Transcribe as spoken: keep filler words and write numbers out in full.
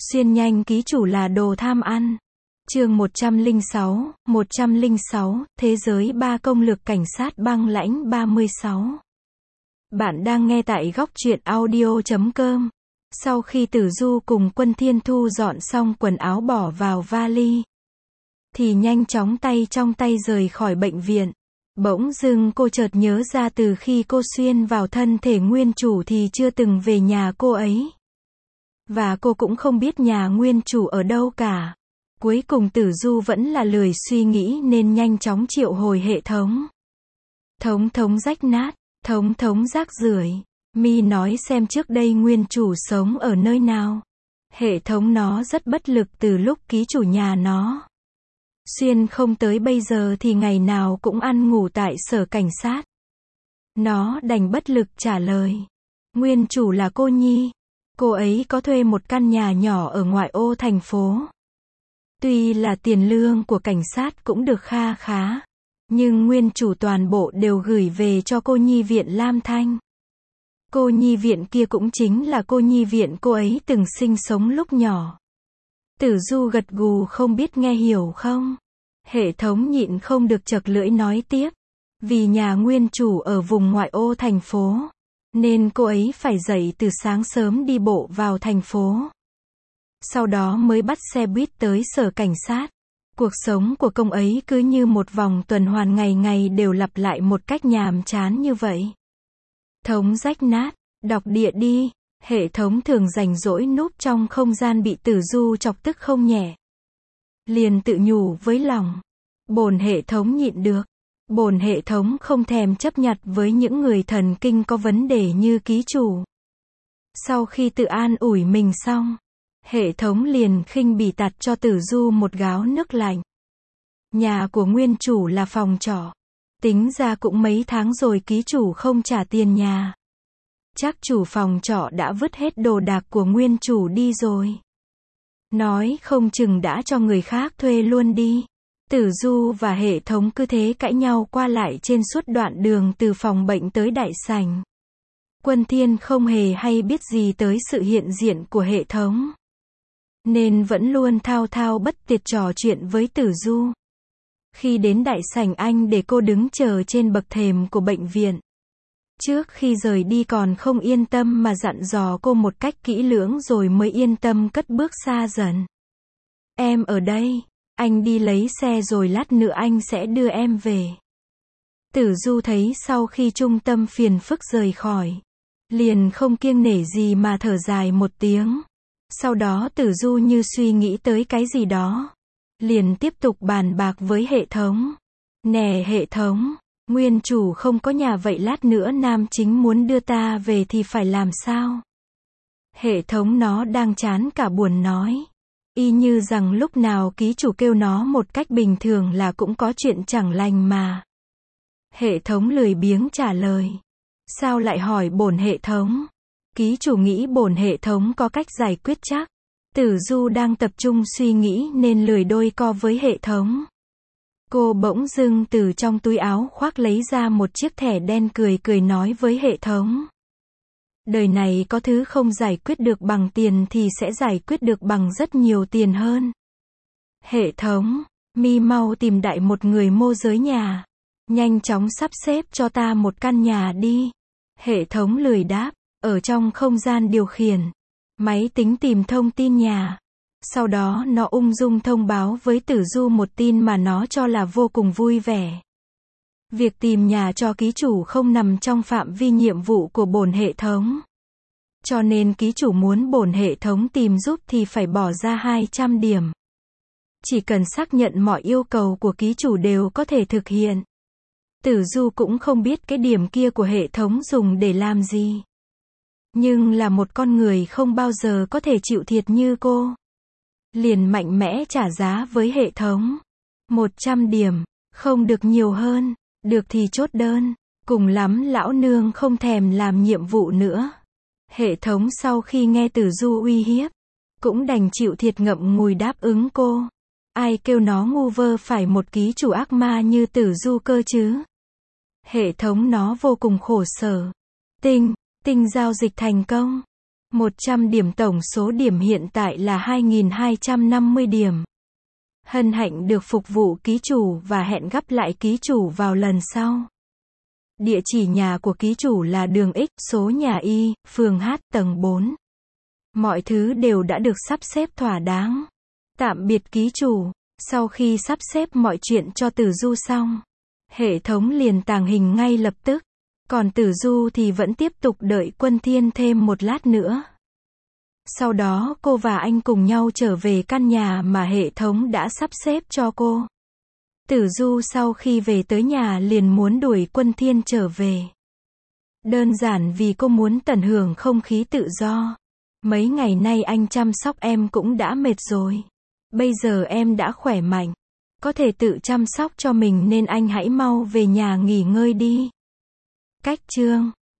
Xuyên nhanh ký chủ là đồ tham ăn. Chương một trăm lẻ sáu, một trăm lẻ sáu, Thế giới ba công lược cảnh sát băng lãnh ba mươi sáu. Bạn đang nghe tại góc truyện audio chấm com. Sau khi Tử Du cùng Quân Thiên thu dọn xong quần áo bỏ vào vali, thì nhanh chóng tay trong tay rời khỏi bệnh viện. Bỗng dưng cô chợt nhớ ra từ khi cô xuyên vào thân thể nguyên chủ thì chưa từng về nhà cô ấy. Và cô cũng không biết nhà nguyên chủ ở đâu cả. Cuối cùng Tử Du vẫn là lười suy nghĩ nên nhanh chóng triệu hồi hệ thống. Thống thống rách nát, thống thống rác rưởi. Mi nói xem trước đây nguyên chủ sống ở nơi nào. Hệ thống nó rất bất lực từ lúc ký chủ nhà nó xuyên không tới bây giờ thì ngày nào cũng ăn ngủ tại sở cảnh sát. Nó đành bất lực trả lời. Nguyên chủ là cô Nhi. Cô ấy có thuê một căn nhà nhỏ ở ngoại ô thành phố. Tuy là tiền lương của cảnh sát cũng được kha khá, nhưng nguyên chủ toàn bộ đều gửi về cho cô nhi viện Lam Thanh. Cô nhi viện kia cũng chính là cô nhi viện cô ấy từng sinh sống lúc nhỏ. Tử Du gật gù không biết nghe hiểu không. Hệ thống nhịn không được chật lưỡi nói tiếp. Vì nhà nguyên chủ ở vùng ngoại ô thành phố, nên cô ấy phải dậy từ sáng sớm đi bộ vào thành phố. Sau đó mới bắt xe buýt tới sở cảnh sát. Cuộc sống của công ấy cứ như một vòng tuần hoàn, ngày ngày đều lặp lại một cách nhàm chán như vậy. Thống rách nát, đọc địa đi. Hệ thống thường rảnh rỗi núp trong không gian bị Tử Du chọc tức không nhẹ. Liền tự nhủ với lòng. Bổn hệ thống nhịn được. Bổn hệ thống không thèm chấp nhặt với những người thần kinh có vấn đề như ký chủ. Sau khi tự an ủi mình xong, hệ thống liền khinh bỉ tạt cho Tử Du một gáo nước lạnh. Nhà của nguyên chủ là phòng trọ. Tính ra cũng mấy tháng rồi ký chủ không trả tiền nhà. Chắc chủ phòng trọ đã vứt hết đồ đạc của nguyên chủ đi rồi. Nói không chừng đã cho người khác thuê luôn đi. Tử Du và hệ thống cứ thế cãi nhau qua lại trên suốt đoạn đường từ phòng bệnh tới đại sảnh. Quân Thiên không hề hay biết gì tới sự hiện diện của hệ thống, nên vẫn luôn thao thao bất tuyệt trò chuyện với Tử Du. Khi đến đại sảnh anh để cô đứng chờ trên bậc thềm của bệnh viện. Trước khi rời đi còn không yên tâm mà dặn dò cô một cách kỹ lưỡng rồi mới yên tâm cất bước xa dần. Em ở đây, anh đi lấy xe rồi lát nữa anh sẽ đưa em về. Tử Du thấy sau khi trung tâm phiền phức rời khỏi, liền không kiêng nể gì mà thở dài một tiếng. Sau đó Tử Du như suy nghĩ tới cái gì đó, liền tiếp tục bàn bạc với hệ thống. Nè hệ thống, nguyên chủ không có nhà vậy lát nữa nam chính muốn đưa ta về thì phải làm sao? Hệ thống nó đang chán cả buồn nói. Y như rằng lúc nào ký chủ kêu nó một cách bình thường là cũng có chuyện chẳng lành mà. Hệ thống lười biếng trả lời. Sao lại hỏi bổn hệ thống? Ký chủ nghĩ bổn hệ thống có cách giải quyết chắc. Tử Du đang tập trung suy nghĩ nên lười đôi co với hệ thống. Cô bỗng dưng từ trong túi áo khoác lấy ra một chiếc thẻ đen, cười cười nói với hệ thống. Đời này có thứ không giải quyết được bằng tiền thì sẽ giải quyết được bằng rất nhiều tiền hơn. Hệ thống, mi mau tìm đại một người môi giới nhà. Nhanh chóng sắp xếp cho ta một căn nhà đi. Hệ thống lười đáp, ở trong không gian điều khiển. Máy tính tìm thông tin nhà. Sau đó nó ung dung thông báo với Tử Du một tin mà nó cho là vô cùng vui vẻ. Việc tìm nhà cho ký chủ không nằm trong phạm vi nhiệm vụ của bổn hệ thống. Cho nên ký chủ muốn bổn hệ thống tìm giúp thì phải bỏ ra hai trăm điểm. Chỉ cần xác nhận mọi yêu cầu của ký chủ đều có thể thực hiện. Tử Du cũng không biết cái điểm kia của hệ thống dùng để làm gì. Nhưng là một con người không bao giờ có thể chịu thiệt như cô, liền mạnh mẽ trả giá với hệ thống. một trăm điểm, không được nhiều hơn, được thì chốt đơn, cùng lắm lão nương không thèm làm nhiệm vụ nữa. Hệ thống sau khi nghe Tử Du uy hiếp, cũng đành chịu thiệt ngậm ngùi đáp ứng cô. Ai kêu nó ngu vơ phải một ký chủ ác ma như Tử Du cơ chứ. Hệ thống nó vô cùng khổ sở. Tinh, tinh giao dịch thành công. một trăm điểm, tổng số điểm hiện tại là hai nghìn hai trăm năm mươi điểm. Hân hạnh được phục vụ ký chủ và hẹn gặp lại ký chủ vào lần sau. Địa chỉ nhà của ký chủ là đường X, số nhà Y, phường H, tầng bốn. Mọi thứ đều đã được sắp xếp thỏa đáng. Tạm biệt ký chủ. Sau khi sắp xếp mọi chuyện cho Tử Du xong, hệ thống liền tàng hình ngay lập tức. Còn Tử Du thì vẫn tiếp tục đợi Quân Thiên thêm một lát nữa. Sau đó cô và anh cùng nhau trở về căn nhà mà hệ thống đã sắp xếp cho cô. Tử Du sau khi về tới nhà liền muốn đuổi Quân Thiên trở về. Đơn giản vì cô muốn tận hưởng không khí tự do. Mấy ngày nay anh chăm sóc em cũng đã mệt rồi. Bây giờ em đã khỏe mạnh, có thể tự chăm sóc cho mình nên anh hãy mau về nhà nghỉ ngơi đi. Cách chương